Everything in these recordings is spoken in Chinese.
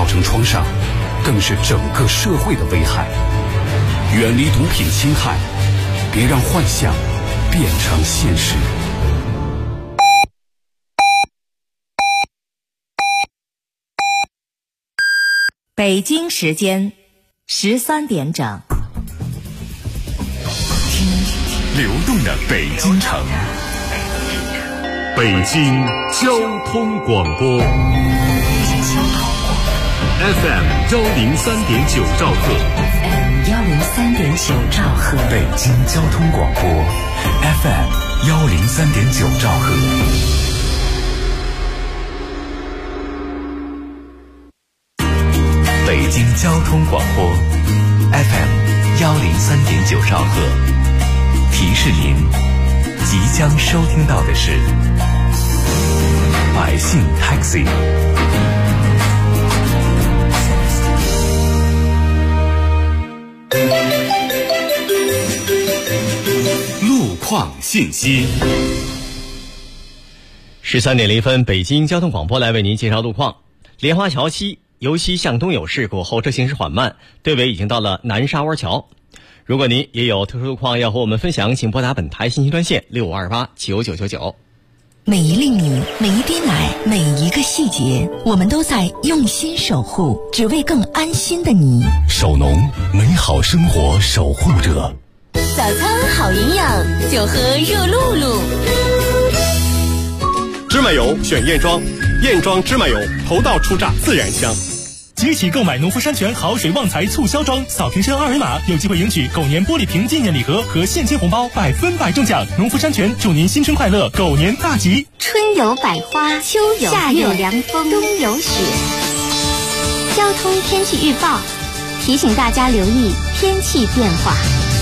成创伤，更是整个社会的危害。远离毒品侵害，别让幻想变成现实。 北京时间13点整， 听流动的北京城，北京交通广播 FM 103.9兆赫， FM 103.9兆赫， 北京交通广播 FM 103.9兆赫。北京交通广播 FM 103.9兆赫，提示您即将收听到的是百姓 Taxi。 路况信息。 13点0分，北京交通广播来为您介绍路况。莲花桥西由西向东有事故，后车行驶缓慢，队尾已经到了南沙窝桥。如果您也有特殊路况要和我们分享，请拨打本台信息专线65289999。 每一粒米，每一滴奶，每一个细节，我们都在用心守护，只为更安心的你。 首农，美好生活守护者。 早餐好营养，就喝热露露。 芝麻油选燕庄，燕庄芝麻油，头道出榨自然香。 即起购买农夫山泉好水旺财促销装，扫屏申2维码，有机会赢取狗年玻璃瓶纪念礼盒和现金红包，100%中奖。农夫山泉祝您新春快乐，狗年大吉。 春有百花，秋有夏有凉风，冬有雪。交通天气预报提醒大家留意天气变化。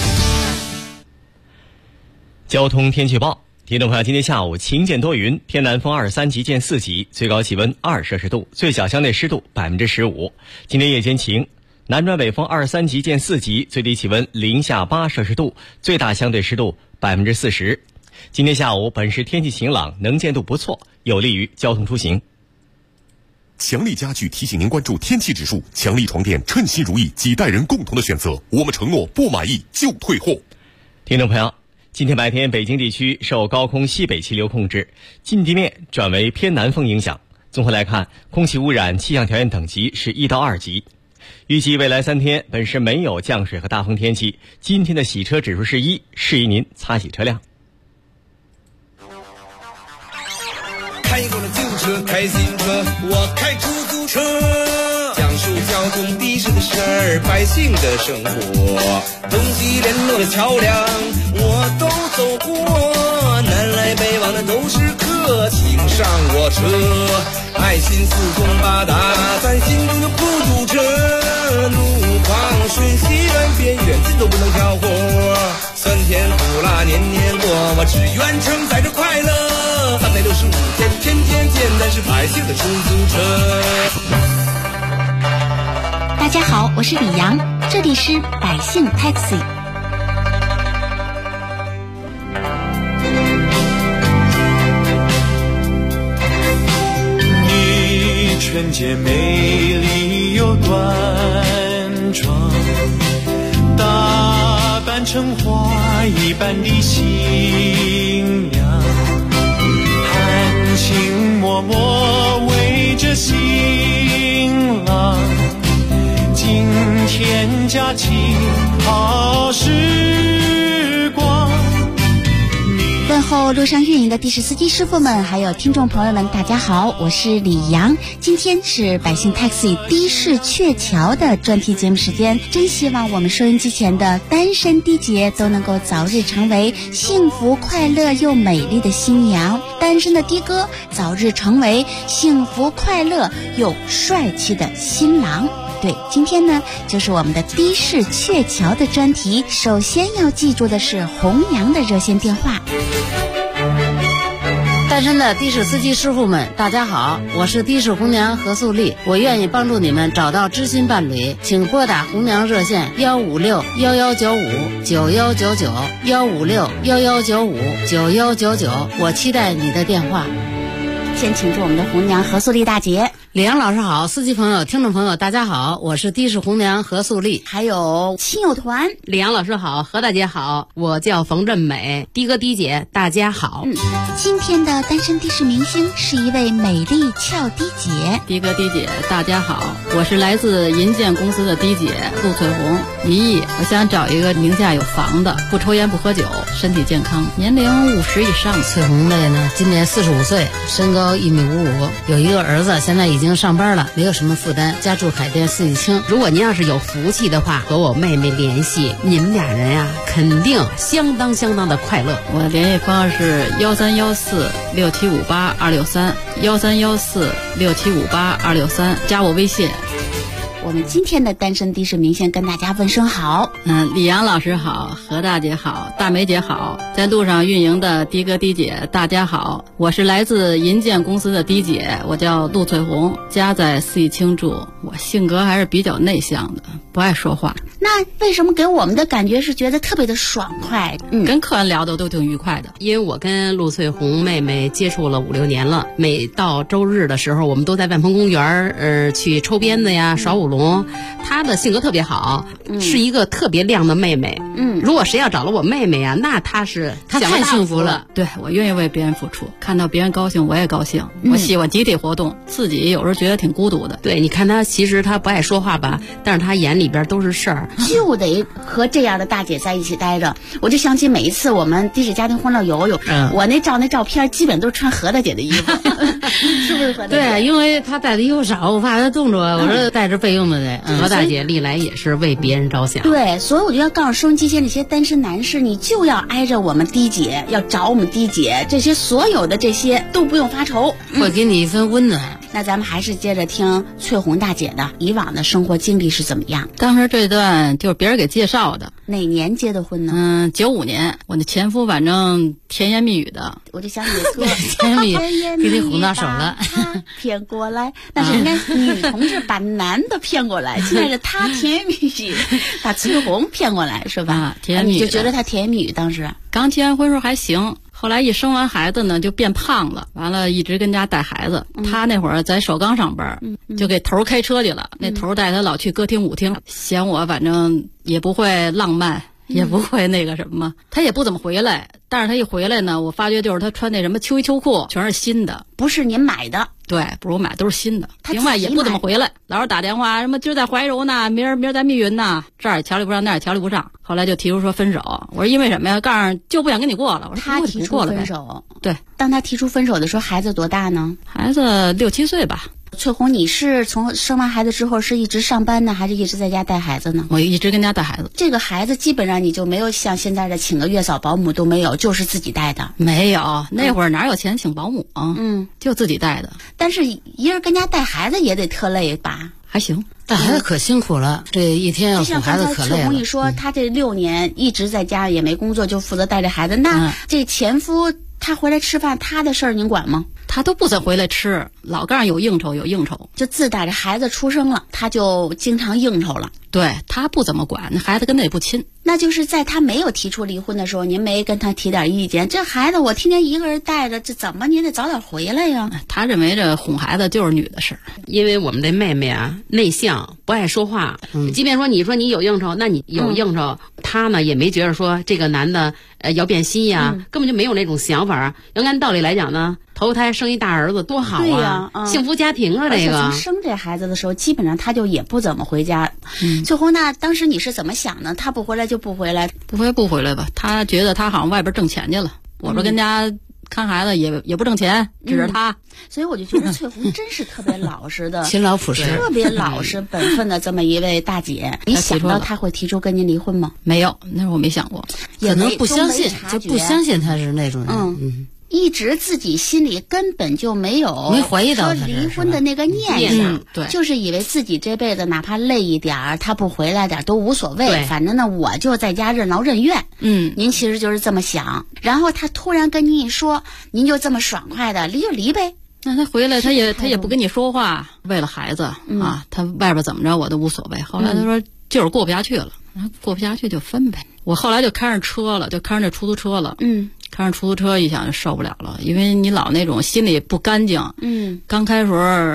交通天气预报，听众朋友，今天下午晴见多云，偏南风23级见4级，最高气温2摄氏度，最小相对湿度15%。今天夜间晴，南转北风23级见4级，最低气温零下8摄氏度，最大相对湿度40%。今天下午本市天气晴朗，能见度不错，有利于交通出行。 强力家具提醒您关注天气指数，强力床垫称心如意，几代人共同的选择，我们承诺不满意就退货。 听众朋友，今天白天北京地区受高空西北气流控制，近地面转为偏南风影响。综合来看，空气污染气象条件等级是1到2级。预计未来3天本市没有降水和大风天气，今天的洗车指数是1，适宜您擦洗车辆。 开过了旧车，开新车，我开出租车，讲述交通的士的事儿，百姓的生活，东西联络的桥梁我都走过，南来北往的都是客，请上我车，爱心四通八达，咱心中就不堵车，路况顺西远边远近都不能挑活，酸甜苦辣年年过，我只愿承载着快乐，365天天天见，咱是百姓的出租车。 大家好，我是李阳，这里是百姓 Taxi。 你纯洁美丽又端庄，打扮成花一般的新娘，含情脉脉围着新郎，今天佳期好时光。 问候路上运营的的士司机师傅们，还有听众朋友们，大家好，我是李阳。今天是百姓 Taxi 的士鹊桥的专题节目时间，真希望我们收音机前的单身的姐都能够早日成为幸福快乐又美丽的新娘，单身的的哥早日成为幸福快乐又帅气的新郎。对，今天呢就是我们的的士鹊桥的专题，首先要记住的是弘扬的热线电话。 单身的的士司机师傅们，大家好，我是的士红娘何素丽，我愿意帮助你们找到知心伴侣，请拨打红娘热线156-1195-9199，156-1195-9199，我期待你的电话。 先请出我们的红娘何素丽大姐。 李阳老师好，司机朋友、听众朋友大家好，我是的士红娘何素丽， 还有亲友团。 李阳老师好，何大姐好，我叫冯振美，的哥的姐大家好。 今天的单身的士明星是一位美丽俏的姐。 的哥的姐大家好，我是来自银建公司的的姐陆翠红。我想找一个名下有房的，不抽烟不喝酒，身体健康，年龄50以上。 翠红妹呢，今年45岁，身高1.55米，有一个儿子，现在已经上班了，没有什么负担，家住海淀四季青。 如果您要是有福气的话，和我妹妹联系，你们俩人呀，肯定相当的快乐。 我的联系方式是1314-6758-263，1314-6758-263，加我微信。 我们今天的单身的士明星跟大家问声好。 李阳老师好，何大姐好，大梅姐好，在路上运营的的哥的姐大家好，我是来自银建公司的的姐，我叫陆翠红，家在四季青住。我性格还是比较内向的，不爱说话。 那为什么给我们的感觉是觉得特别的爽快？ 跟客人聊的都挺愉快的。 因为我跟陆翠红妹妹接触了5、6年了，每到周日的时候，我们都在万丰公园去抽鞭子呀，耍舞龙。她的性格特别好，是一个特别亮的妹妹。如果谁要找了我妹妹呀，那她太幸福了。对，我愿意为别人付出，看到别人高兴我也高兴。我喜欢集体活动，自己有时候觉得挺孤独的。 对，你看她其实她不爱说话吧，但是她眼里边都是事儿， 就得和这样的大姐在一起待着。我就想起每一次我们的士家庭欢乐游，我那照片基本都是穿何大姐的衣服，是不是何大姐？ 对，因为她带的衣服少，我怕她冻着，我说带着备用的得。 何大姐历来也是为别人着想。 对，所以我就要告诉收音机前那些单身男士，你就要挨着我们的姐，要找我们的姐，这些所有的这些都不用发愁， 会给你一份温暖。 那咱们还是接着听翠红大姐的以往的生活经历是怎么样。 当时这段就是别人给介绍的。 哪年结的婚呢 ？95年，我那前夫反正甜言蜜语的， 我就想起歌甜言蜜语给你哄到手了， 骗过来，那是应该女同志把男的骗过来，现在是他甜言蜜语把翠红骗过来，是吧？ 甜言蜜语， 你就觉得他甜言蜜语，当时刚结完婚时候还行。后来一生完孩子呢，就变胖了，完了一直跟家带孩子。他那会儿在首钢上班，就给头开车去了。那头带他老去歌厅舞厅，嫌我反正也不会浪漫，也不会那个什么，他也不怎么回来。但是他一回来呢，我发觉就是他穿那什么秋衣秋裤全是新的， 不是您买的。 对，不是我买，都是新的。另外也不怎么回来，老是打电话，什么今儿在怀柔呢，明儿在密云呢，这儿也调理不上，那儿也调理不上。后来就提出说分手。我说因为什么呀？告诉就不想跟你过了。我说他提出分手。 对， 当他提出分手的时候，孩子多大呢？ 孩子6、7岁吧。 翠红，你是从生完孩子之后是一直上班呢，还是一直在家带孩子呢？ 我一直跟家带孩子。 这个孩子基本上你就没有像现在的请个月嫂保姆都没有，就是自己带的。 没有，那会儿哪有钱请保姆啊？就自己带的。 但是一人跟家带孩子也得特累吧？ 还行， 带孩子可辛苦了，这一天要哄孩子可累了。就像刚才翠红一说，他这6年一直在家也没工作，就负责带着孩子。那这前夫他回来吃饭，他的事儿您管吗？ 他都不怎回来吃，老告诉有应酬， 就自打这孩子出生了，他就经常应酬了。 对，他不怎么管，那孩子跟他也不亲。 那就是在他没有提出离婚的时候，您没跟他提点意见？这孩子我天天一个人带着，这怎么您得早点回来呀？ 他认为这哄孩子就是女的事儿， 因为我们这妹妹啊内向，不爱说话。即便说你有应酬，那你有应酬，他呢也没觉得说这个男的要变心呀，根本就没有那种想法。要按道理来讲呢，头胎生一大儿子多好啊，幸福家庭啊，这个。 而且从生这孩子的时候，基本上他就也不怎么回家。翠红，那当时你是怎么想呢？他不回来就不回来， 不回来吧？他觉得他好像外边挣钱去了。我说跟家看孩子也不挣钱，指着他。 所以我就觉得翠红真是特别老实的， 勤劳朴实， 特别老实本分的这么一位大姐。你想到他会提出跟您离婚吗？ 没有，那时候我没想过， 可能不相信，就不相信他是那种人。 一直自己心里根本就没怀疑到说离婚的那个念想， 对， 就是以为自己这辈子哪怕累一点儿，他不回来点儿都无所谓，反正呢我就在家任劳任怨。您其实就是这么想，然后他突然跟您一说，您就这么爽快的离就离呗。 那他回来他也不跟你说话，为了孩子啊，他外边怎么着我都无所谓。后来他说就是过不下去了，过不下去就分呗。我后来就开上车了，就开上这出租车了。开上出租车一想就受不了了，因为你老那种心里不干净。刚开时候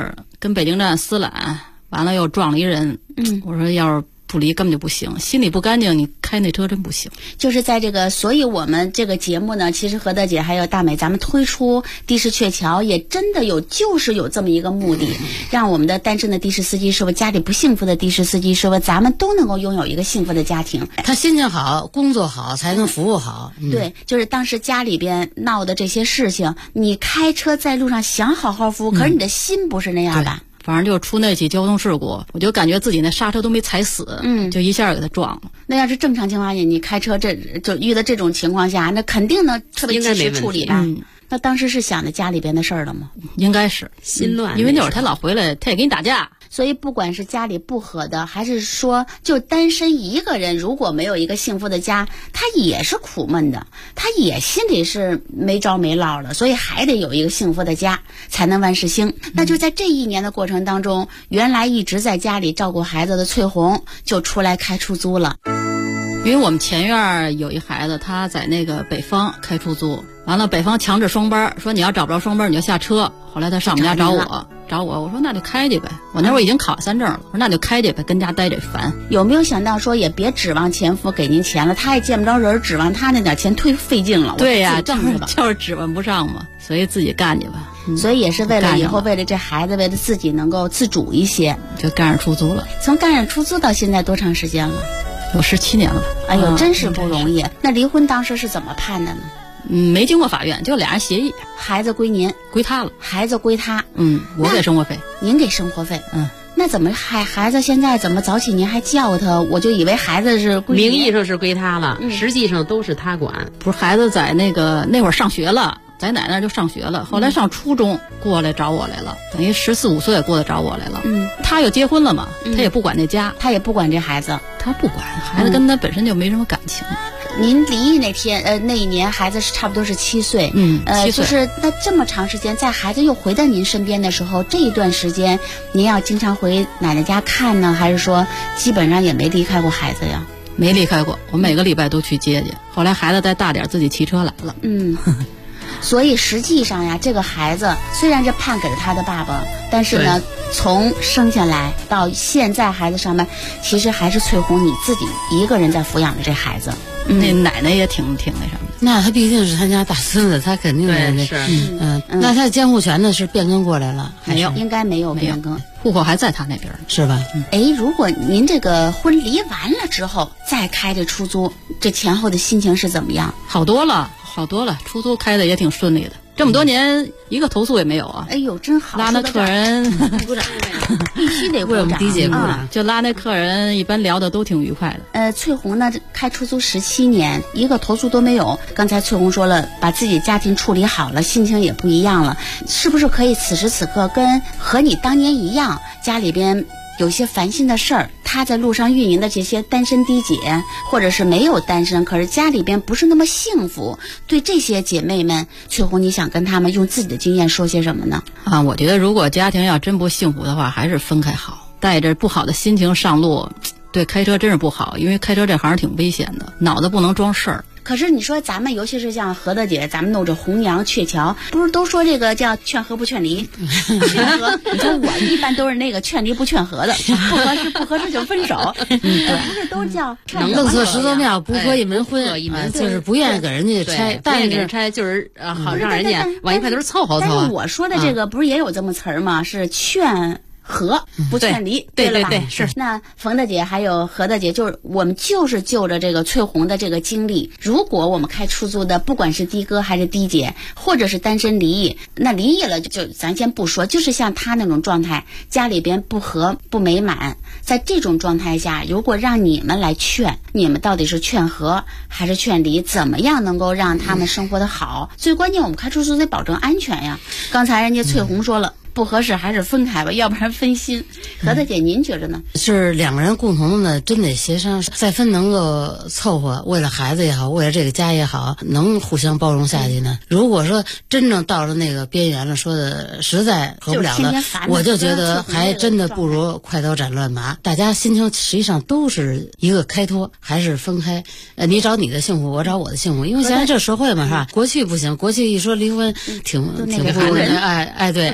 跟北京站私揽，完了又撞了一人。我说要是不离根本就不行，心里不干净，你开那车真不行。 就是在这个，所以我们这个节目呢，其实何大姐还有大美，咱们推出的士鹊桥也真的就是有这么一个目的，让我们的单身的的士司机师傅，家里不幸福的的士司机师傅，咱们都能够拥有一个幸福的家庭。 他心情好，工作好，才能服务好。 对，就是当时家里边闹的这些事情，你开车在路上想好好服务，可是你的心不是那样的。 反正就出那起交通事故，我就感觉自己那刹车都没踩死，就一下给他撞了。 那要是正常情况下，你开车就遇到这种情况下，那肯定呢特别及时处理吧。那当时是想着家里边的事儿了吗？ 应该是心乱， 因为那会儿他老回来，他也跟你打架。 所以不管是家里不和的，还是说就单身一个人，如果没有一个幸福的家，他也是苦闷的，他也心里是没着没落的，所以还得有一个幸福的家才能万事兴。那就在这1年的过程当中，原来一直在家里照顾孩子的翠红就出来开出租了。 因为我们前院有一孩子，他在那个北方开出租，完了北方强制双班，说你要找不着双班你就下车。后来他上我们家找我，我说那就开去呗。我那会儿已经考3证了，我说那就开去呗，跟家待着烦。 有没有想到说也别指望前夫给您钱了，他也见不着人，指望他那点钱忒费劲了。 对呀，就是指望不上嘛，所以自己干去吧。 所以也是为了以后，为了这孩子，为了自己能够自主一些， 就干上出租了。 从干上出租到现在多长时间了？ 有17年了。 哎呦，真是不容易。那离婚当时是怎么判的呢？ 没经过法院，就俩人协议， 孩子归您， 归他了， 孩子归他。 我给生活费， 您给生活费。那怎么孩子现在怎么早起您还叫他？我就以为孩子是归名义上是归他了，实际上都是他管。 不是，孩子在那会儿上学了，在奶奶就上学了，后来上初中过来找我来了，等于14、15岁过来找我来了。他又结婚了嘛，他也不管那家， 他也不管这孩子， 他不管孩子，跟他本身就没什么感情。 您离异那天，那一年孩子差不多是7岁 ，7岁， 就是那这么长时间，在孩子又回到您身边的时候，这一段时间您要经常回奶奶家看呢，还是说基本上也没离开过孩子呀？ 没离开过，我每个礼拜都去接去。后来孩子再大点，自己骑车来了。 所以实际上呀，这个孩子虽然是判给了他的爸爸，但是呢，从生下来到现在孩子上班，其实还是翠红你自己一个人在抚养着这孩子。 那奶奶也挺那什么。 那他毕竟是他家大孙子，他肯定是那他的监护权呢是变更过来了？ 没有， 应该没有变更， 户口还在他那边， 是吧？ 如果您这个婚离完了之后再开这出租，这前后的心情是怎么样？ 好多了，出租开的也挺顺利的。这么多年一个投诉也没有啊！ 哎呦，真好！ 拉那客人鼓掌，必须得鼓掌， 迪姐鼓掌。 就拉那客人，一般聊的都挺愉快的。翠红呢，开出租17年，一个投诉都没有。刚才翠红说了，把自己家庭处理好了，心情也不一样了，是不是可以此时此刻和你当年一样，家里边有些烦心的事儿，他在路上运营的这些单身滴姐，或者是没有单身，可是家里边不是那么幸福，对这些姐妹们，翠红你想跟他们用自己的经验说些什么呢？ 我觉得如果家庭要真不幸福的话，还是分开好。带着不好的心情上路，对开车真是不好，因为开车这行挺危险的，脑子不能装事儿。 可是你说咱们尤其是像何大姐，咱们弄着红娘鹊桥，不是都说这个叫劝和不劝离？劝和，你说我一般都是那个劝离不劝和的，不合适就分手。对，不是都叫弄错石头庙，不合一门婚，就是不愿意给人家拆， 但是给人拆就是好让人家往一块头凑合凑。 但是我说的这个不是也有这么词儿吗？是劝和不劝离， 对了吧？ 对，是。 那冯大姐还有何大姐，就是我们就是就着这个翠红的这个经历，如果我们开出租的，不管是的哥还是的姐，或者是单身离异，那离异了就咱先不说，就是像她那种状态，家里边不和不美满，在这种状态下，如果让你们来劝，你们到底是劝和还是劝离？怎么样能够让他们生活的好？最关键，我们开出租得保证安全呀。刚才人家翠红说了，不合适还是分开吧，要不然分心。何大姐，您觉着呢？ 是两个人共同的，真得协商，再分能够凑合，为了孩子也好，为了这个家也好，能互相包容下去呢。如果说真正到了那个边缘了，说的实在合不了了，我就觉得还真的不如快刀斩乱麻。大家心情实际上都是一个开脱，还是分开。你找你的幸福，我找我的幸福。因为现在这社会嘛，是吧？过去不行，过去一说离婚，挺不如的。哎，对， 是吗？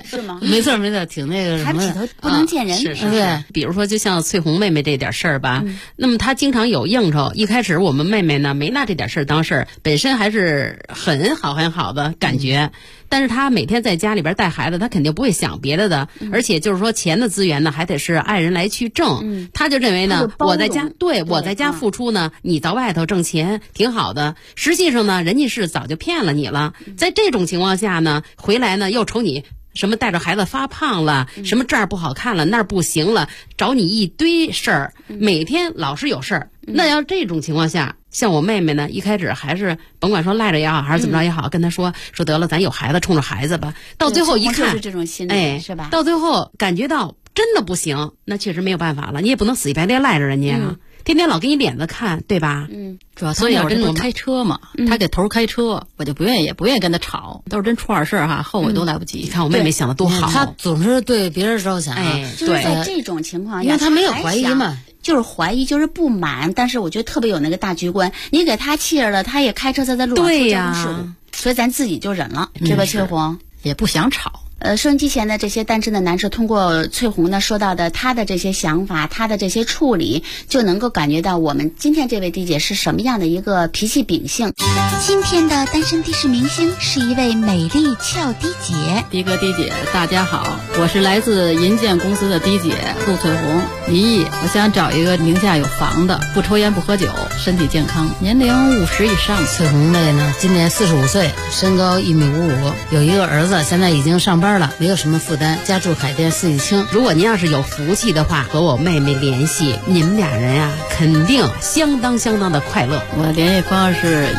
没错，挺那个什么， 抬不起头不能见人。 是。比如说，就像翠红妹妹这点事儿吧，那么她经常有应酬。一开始我们妹妹呢没拿这点事儿当事儿，本身还是很好的感觉。但是她每天在家里边带孩子，她肯定不会想别的的，而且就是说钱的资源呢，还得是爱人来去挣。她就认为呢，我在家付出呢，你到外头挣钱挺好的。实际上呢，人家是早就骗了你了。在这种情况下呢，回来呢又瞅你什么带着孩子发胖了，什么这儿不好看了，那儿不行了，找你一堆事儿，每天老是有事儿。那要这种情况下，像我妹妹呢，一开始还是甭管说赖着也好，还是怎么着也好，跟她说得了，咱有孩子，冲着孩子吧。到最后一看， 就是这种心理，是吧？ 到最后感觉到真的不行，那确实没有办法了，你也不能死乞白赖赖着人家啊。天天老给你脸子看，对吧？ 主要所以要真的开车嘛，他给头开车，我就不愿意跟他吵。都是真出点事儿哈，后悔都来不及。 你看我妹妹想的多好， 她总是对别人着想。 就是在这种情况下， 因为她没有怀疑嘛， 就是怀疑，就是不满。但是我觉得特别有那个大局观，你给他气着了，他也开车在路上出交通事故，所以咱自己就忍了，对吧？翠红也不想吵。 收音机前的这些单身的男士，通过翠红呢说到的他的这些想法，他的这些处理，就能够感觉到我们今天这位迪姐是什么样的一个脾气秉性。 今天的单身的士明星是一位美丽俏迪姐。 迪哥迪姐大家好，我是来自银建公司的迪姐陆翠红，离异，我想找一个名下有房的，不抽烟不喝酒，身体健康，年龄50以上。 翠红妹呢今年45岁，身高1.55米，有一个儿子，现在已经上班了，没有什么负担，家住海淀四季青。 如果您要是有福气的话，和我妹妹联系，你们俩人呀，肯定相当的快乐。 我联系方式是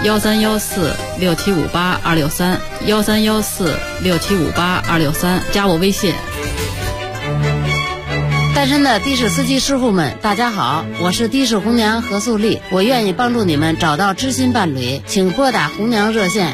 13146758-263，13146758-263，加我微信。 单身的的士司机师傅们，大家好，我是的士红娘何素丽，我愿意帮助你们找到知心伴侣，请拨打红娘热线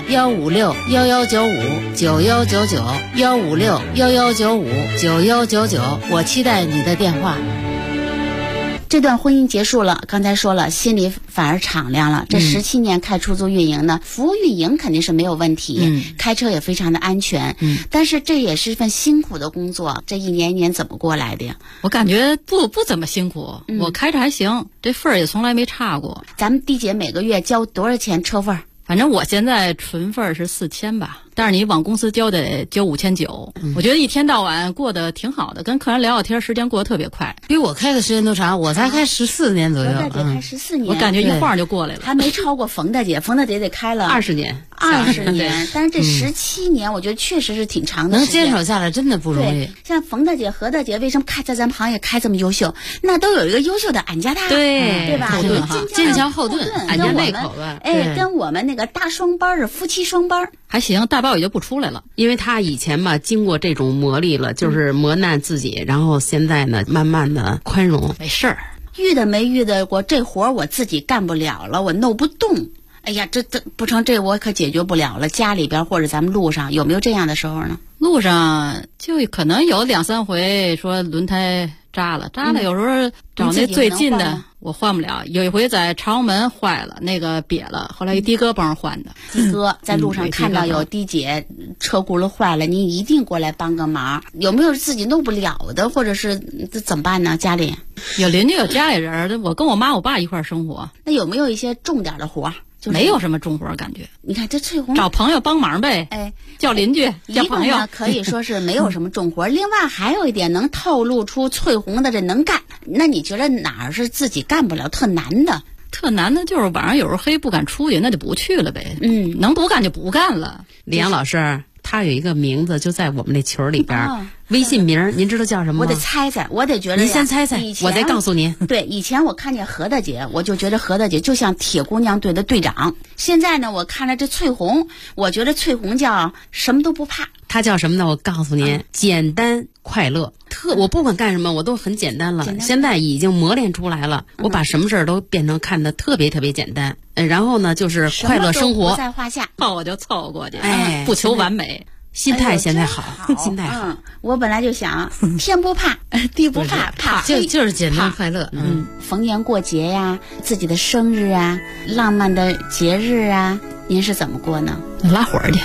156-1195-9199，156-1195-9199，我期待你的电话。 这段婚姻结束了，刚才说了，心里反而敞亮了。这17年开出租运营呢，服务运营肯定是没有问题，开车也非常的安全，但是这也是一份辛苦的工作。这一年一年怎么过来的呀？ 我感觉不怎么辛苦，我开着还行，这份儿也从来没差过。 咱们迪姐每个月交多少钱车份？ 反正我现在纯份是4000吧，但是你往公司交得交5900。我觉得一天到晚过得挺好的，跟客人聊聊天，时间过得特别快。 比我开的时间都长，我才开14年左右。 冯大姐开14年， 我感觉一晃就过来了， 还没超过冯大姐。冯大姐得开了 20年 ，20年。但是这17年，我觉得确实是挺长的时间， 能坚守下来真的不容易。 像冯大姐、何大姐，为什么在咱们行业开这么优秀？那都有一个优秀的俺家大，对吧？ 坚强后盾， 俺家那口子， 跟我们那个大双班是夫妻双班， 还行，大包也就不出来了。 因为他以前吧经过这种磨砺了，就是磨难自己，然后现在呢慢慢的宽容， 没事儿。 遇到没遇到过这活我自己干不了了，我弄不动。哎呀，这不成，这我可解决不了了。家里边或者咱们路上有没有这样的时候呢？ 路上就可能有2-3回说轮胎扎了，有时候找那最近的我换不了。有一回在朝阳门坏了，那个瘪了，后来一的哥帮人换的。 的哥在路上看到有的姐车轱辘坏了，你一定过来帮个忙。有没有自己弄不了的，或者是这怎么办呢？家里有邻居有家里人，我跟我妈我爸一块生活。 那有没有一些重点的活？ 没有什么重活感觉。 你看这翠红找朋友帮忙呗，叫邻居叫朋友， 可以说是没有什么重活。另外还有一点能透露出翠红的这能干，那你觉得哪儿是自己干不了特难的？ 特难的就是晚上有时候黑不敢出去，那就不去了呗。能不干就不干了。 李阳老师他有一个名字就在我们那群里边，微信名您知道叫什么吗？ 我得猜猜，我得觉得您先猜猜，我再告诉您。 对，以前我看见何大姐，我就觉得何大姐就像铁姑娘队的队长。现在呢，我看了这翠红，我觉得翠红叫什么都不怕。 她叫什么呢？我告诉您，简单快乐。我不管干什么，我都很简单了。现在已经磨练出来了，我把什么事儿都变成看得特别简单。然后呢，就是快乐生活不在话下， 我就凑过去，不求完美。 心态现在好，心态好。 我本来就想天不怕地不怕，怕就是简单快乐。 逢年过节呀，自己的生日啊，浪漫的节日啊，您是怎么过呢？ 拉伙儿去。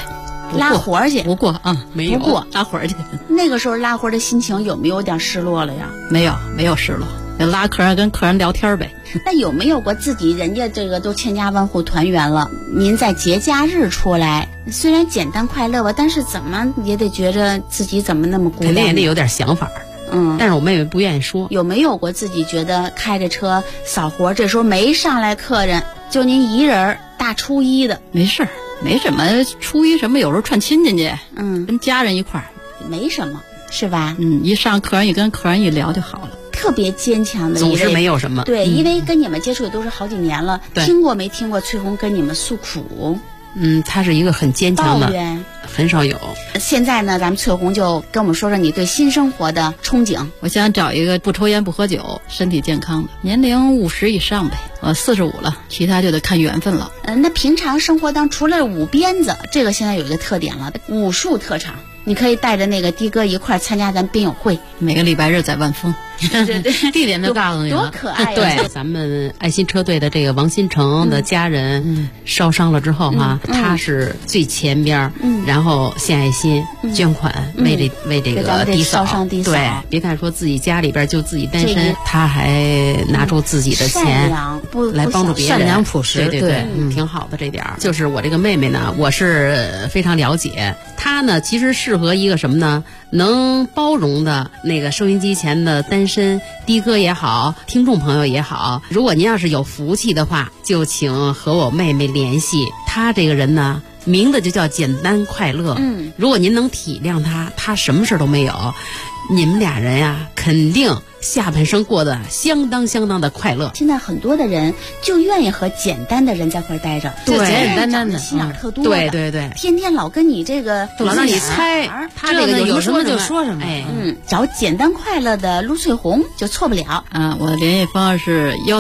拉活去？ 不过啊， 没有不过拉活去。 那个时候拉活的心情有没有点失落了呀？ 没有失落，拉客人跟客人聊天呗。 那有没有过自己人家这个都千家万户团圆了，您在节假日出来，虽然简单快乐吧，但是怎么也得觉着自己怎么那么孤单？ 肯定也得有点想法。但是我妹妹不愿意说。 有没有过自己觉得开着车扫活，这时候没上来客人，就您一人大初一的？ 没事儿，没什么初一什么，有时候串亲戚去，跟家人一块儿， 没什么，是吧？ 一上客人一跟客人一聊就好了。 特别坚强的， 总是没有什么。 对，因为跟你们接触也都是好几年了，听过没听过翠红跟你们诉苦？ 她是一个很坚强的， 抱怨很少有。 现在呢，咱们翠红就跟我们说说你对新生活的憧憬。 我想找一个不抽烟不喝酒、身体健康的，年龄50以上呗。我45了，其他就得看缘分了。 那平常生活当除了舞鞭子，这个现在有一个特点了，武术特长。你可以带着那个的哥一块参加咱鞭友会， 每个礼拜日在万丰。 对， 地点都告诉你了， 多可爱呀！ 对，咱们爱心车队的这个王新成的家人烧伤了之后他是最前边，然后献爱心捐款，为这个低扫。对，别看说自己家里边就自己单身，他还拿出自己的钱来帮助别人， 善良朴实， 对，挺好的这点。就是我这个妹妹呢，我是非常了解她呢，其实适合一个什么呢？能包容的那个收音机前的单身的哥也好，听众朋友也好，如果您要是有福气的话，就请和我妹妹联系。她这个人呢，名字就叫简单快乐。如果您能体谅她什么事都没有，你们俩人呀，肯定下半生过得相当的快乐。 现在很多的人就愿意和简单的人在一块待着， 对，简简单单的， 心眼特多的， 对， 天天老跟你这个老让你猜，他这个有什么就说什么。 找简单快乐的陆翠红就错不了。 我的联系方式是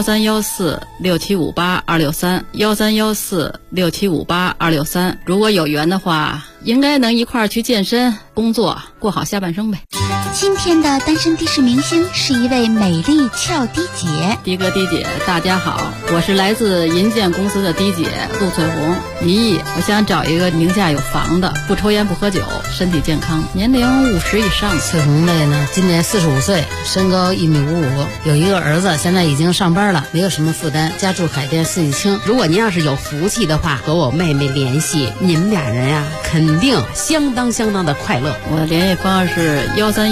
131467582631314263。如果有缘的话，应该能一块儿去健身、工作，过好下半生呗。 今天的单身的士明星是一位美丽俏的姐。 的哥的姐大家好，我是来自银建公司的的姐陆翠红。我想找一个名下有房的，不抽烟不喝酒，身体健康，年龄50以上。 翠红妹呢，今年45岁，身高1.55米，有一个儿子，现在已经上班了，没有什么负担，家住海淀四季青。 如果您要是有福气的话，和我妹妹联系，你们俩人呀，肯定相当的快乐。 我的联系方式是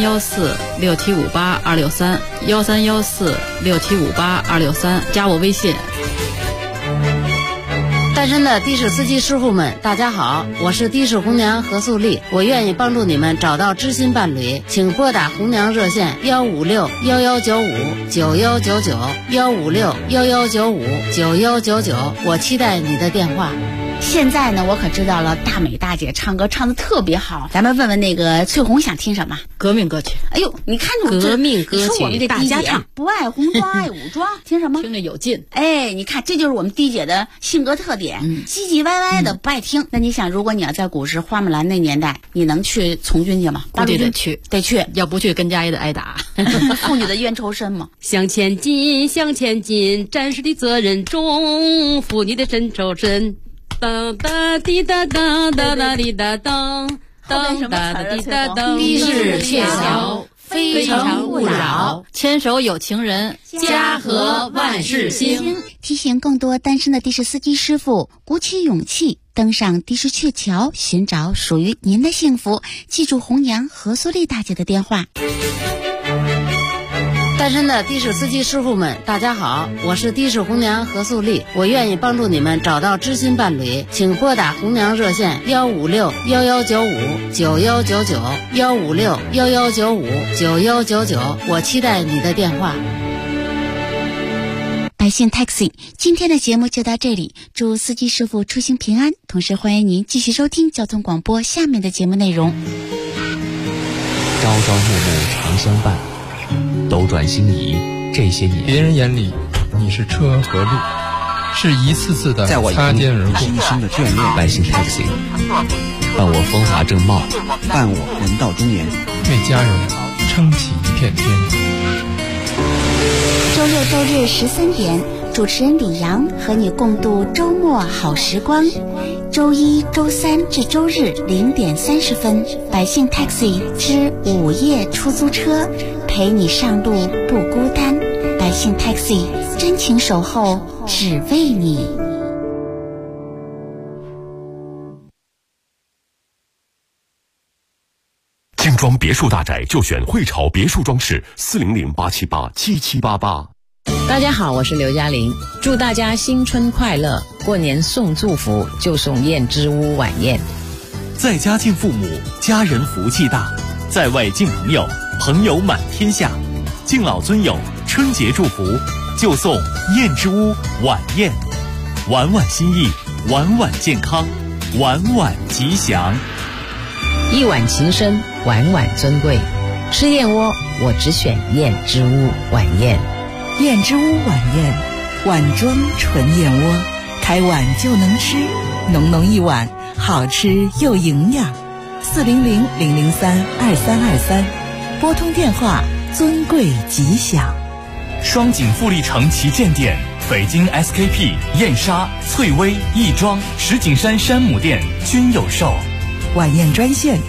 131467582631314263，加我微信。 单身的的士司机师傅们，大家好，我是的士红娘何素丽，我愿意帮助你们找到知心伴侣，请拨打红娘热线15611959199，15611959199，我期待你的电话。 现在呢，我可知道了，大美大姐唱歌唱得特别好，咱们问问那个翠红想听什么革命歌曲。 哎呦，你看革命歌曲， 我们这大家唱， 不爱红装爱武装，听什么？ 听着有劲。 哎，你看，这就是我们的姐的性格特点，唧唧歪歪的，不爱听。那你想，如果你要在古时花木兰那年代，你能去从军去吗？ 估计得去，要不去跟家也得挨打。 妇女的冤仇深嘛。 向前进，向前进，战士的责任重，妇女的身仇深。当哒滴哒当哒哒滴哒当当哒哒滴哒当， 的士鹊桥非诚勿扰， 牵手有情人， 家和万事兴。 提醒更多单身的的士司机师傅鼓起勇气登上的士鹊桥，寻找属于您的幸福。记住红娘何素丽大姐的电话。 单身的的士司机师傅们，大家好，我是的士红娘何素丽，我愿意帮助你们找到知心伴侣，请拨打红娘热线15611959199，15611959199，我期待你的电话。 百姓 Taxi， 今天的节目就到这里，祝司机师傅出行平安，同时欢迎您继续收听交通广播下面的节目内容。 朝朝暮暮常相伴，斗转星移这些年， 别人眼里你是车和路，是一次次的擦肩而过， 一生的眷恋。 百姓 Taxi， 伴我风华正茂， 伴我人到中年， 为家人撑起一片天。 周六周日13点，主持人李阳和你共度周末好时光。 周一、周三至周日0点30分，百姓 Taxi 之午夜出租车，陪你上路不孤单。百姓 Taxi 真情守候，只为你。 精装别墅大宅就选汇潮别墅装饰，400-878-7788。 大家好，我是刘嘉玲，祝大家新春快乐！过年送祝福就送燕之屋晚宴。 在家敬父母，家人福气大；在外敬朋友，朋友满天下。敬老尊友，春节祝福就送燕之屋晚宴，晚晚心意，晚晚健康，晚晚吉祥。 一碗情深，晚晚尊贵。吃燕窝，我只选燕之屋晚宴。 燕之屋晚宴，碗装纯燕窝，开碗就能吃，浓浓一碗，好吃又营养。400-003-2323，拨通电话，尊贵吉祥。 双井富力城旗舰店、北京 SKP、燕莎、翠微、亦庄、石景山山姆店均有售。 晚宴专线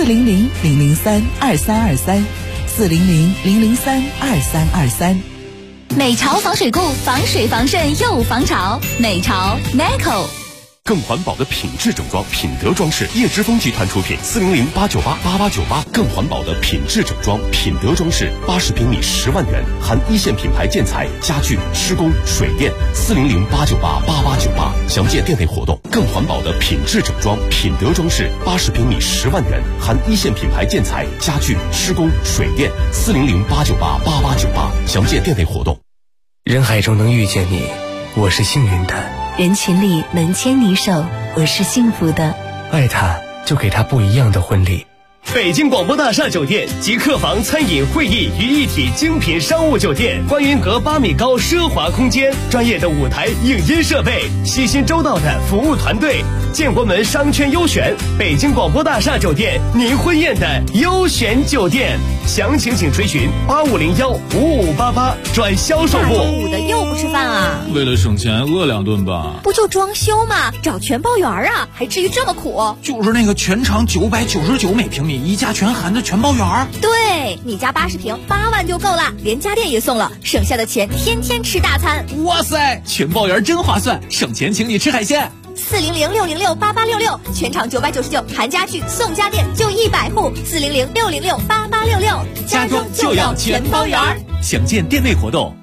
400-003-2323，400-003-2323。 美潮防水固，防水防渗又防潮。美潮 NACO。 更环保的品质整装，品德装饰，叶之峰集团出品，400-898-8898。更环保的品质整装，品德装饰，80平米10万元，含一线品牌建材、家具、施工、水电。400-898-8898，详见店内活动。更环保的品质整装，品德装饰，80平米10万元，含一线品牌建材、家具、施工、水电。400-898-8898，详见店内活动。 人海中能遇见你，我是幸运的。 人群里能牵你手，我是幸福的。 爱他，就给他不一样的婚礼。 北京广播大厦酒店集客房、餐饮、会议于一体精品商务酒店，观云阁8米高奢华空间，专业的舞台影音设备，细心周到的服务团队，建国门商圈优选，北京广播大厦酒店，您婚宴的优选酒店。详情请垂询8501-5588转销售部。 中午的又不吃饭啊？ 为了省钱饿2顿吧。 不就装修吗？找全包园啊，还至于这么苦？ 就是那个全长999每平米，一家全含的全包园。 对，你家80平8万就够了，连家电也送了，省下的钱天天吃大餐。 哇塞，全包园真划算，省钱请你吃海鲜。 400-606-8866，全场999，含家具送家电，就100户。400-606-8866， 家装就要全包园。详见店内活动。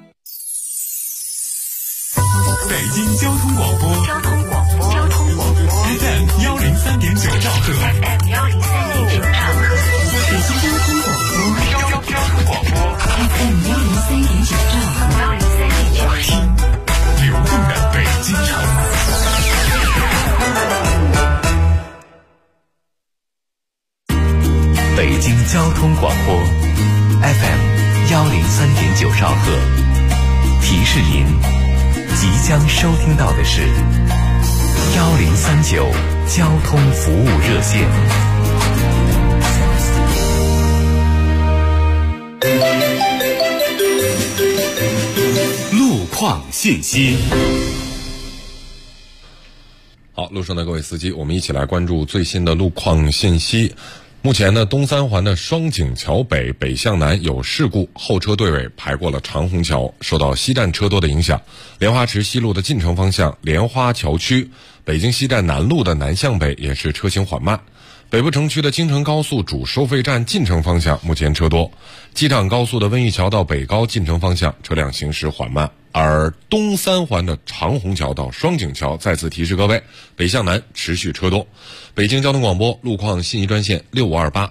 北京交通广播FM 103.9兆赫， 北京交通广播 FM 103.9兆赫， 听流动的北京城。 北京交通广播 FM 103.9兆赫，提示您即将收听到的是1039交通服务热线。 路况信息。 好，路上的各位司机，我们一起来关注最新的路况信息。目前呢，东三环的双井桥北北向南有事故，后车队尾排过了长虹桥，受到西站车多的影响，莲花池西路的进城方向莲花桥区，北京西站南路的南向北也是车行缓慢。北部城区的京承高速主收费站进城方向目前车多，机场高速的温榆桥到北高进城方向车辆行驶缓慢，而东三环的长虹桥到双井桥再次提示各位，北向南持续车多。北京交通广播路况信息专线6528